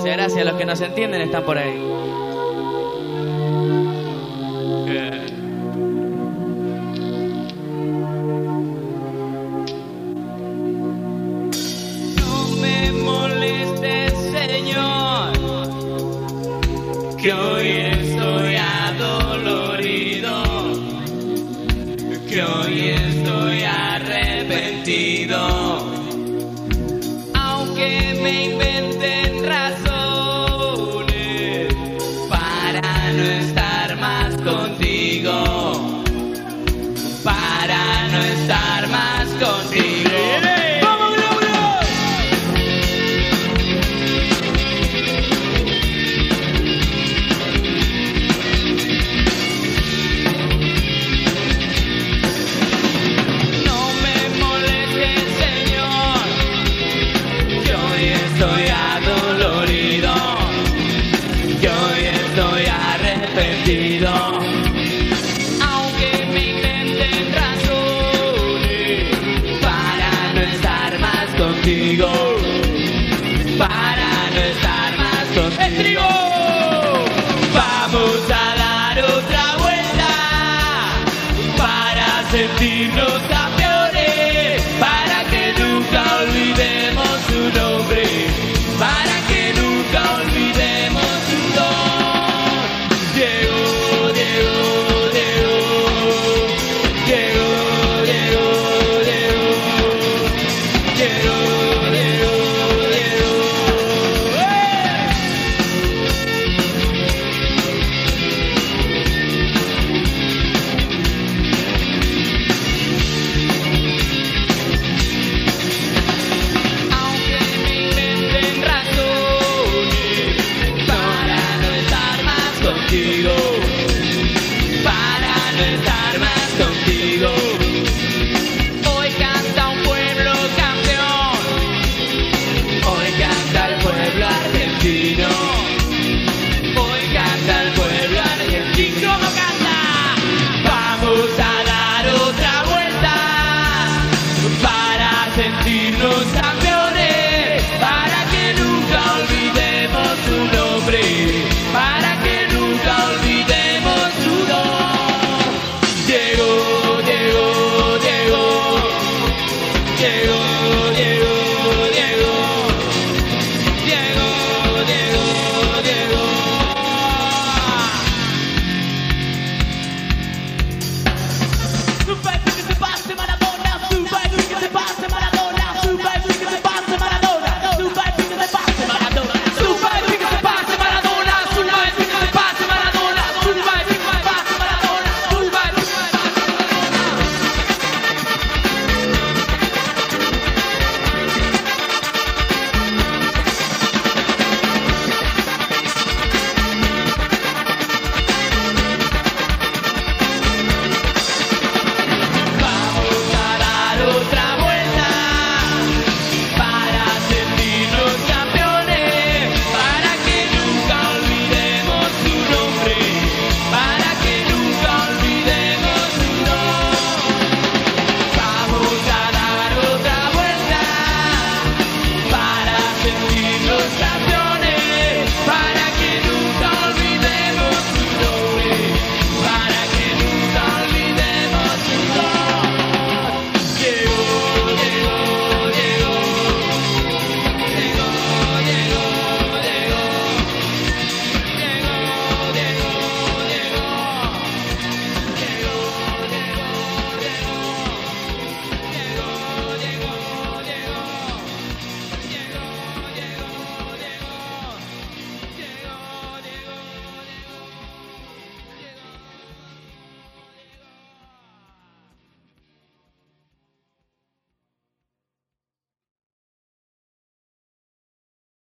Muchas gracias, los que nos entienden están por ahí. No me molestes, Señor, que hoy estoy adolorido, que hoy estoy arrepentido, aunque me inventen razones para no estar más contigo, para no estar más contigo. ¡Vamos, Globo! No me molestes, Señor, que hoy estoy adolorido, que hoy estoy arrepentido, aunque me inventen razones para no estar más contigo, para no estar más contigo. Vamos a dar otra vuelta para sentirnos campeones, para que nunca olvidemos su nombre, para que nunca olvidemos su don. Diego, Diego, Diego, Diego, Diego, Diego, Diego, Diego, Diego. Aunque me inventen razones para no estar más contigo,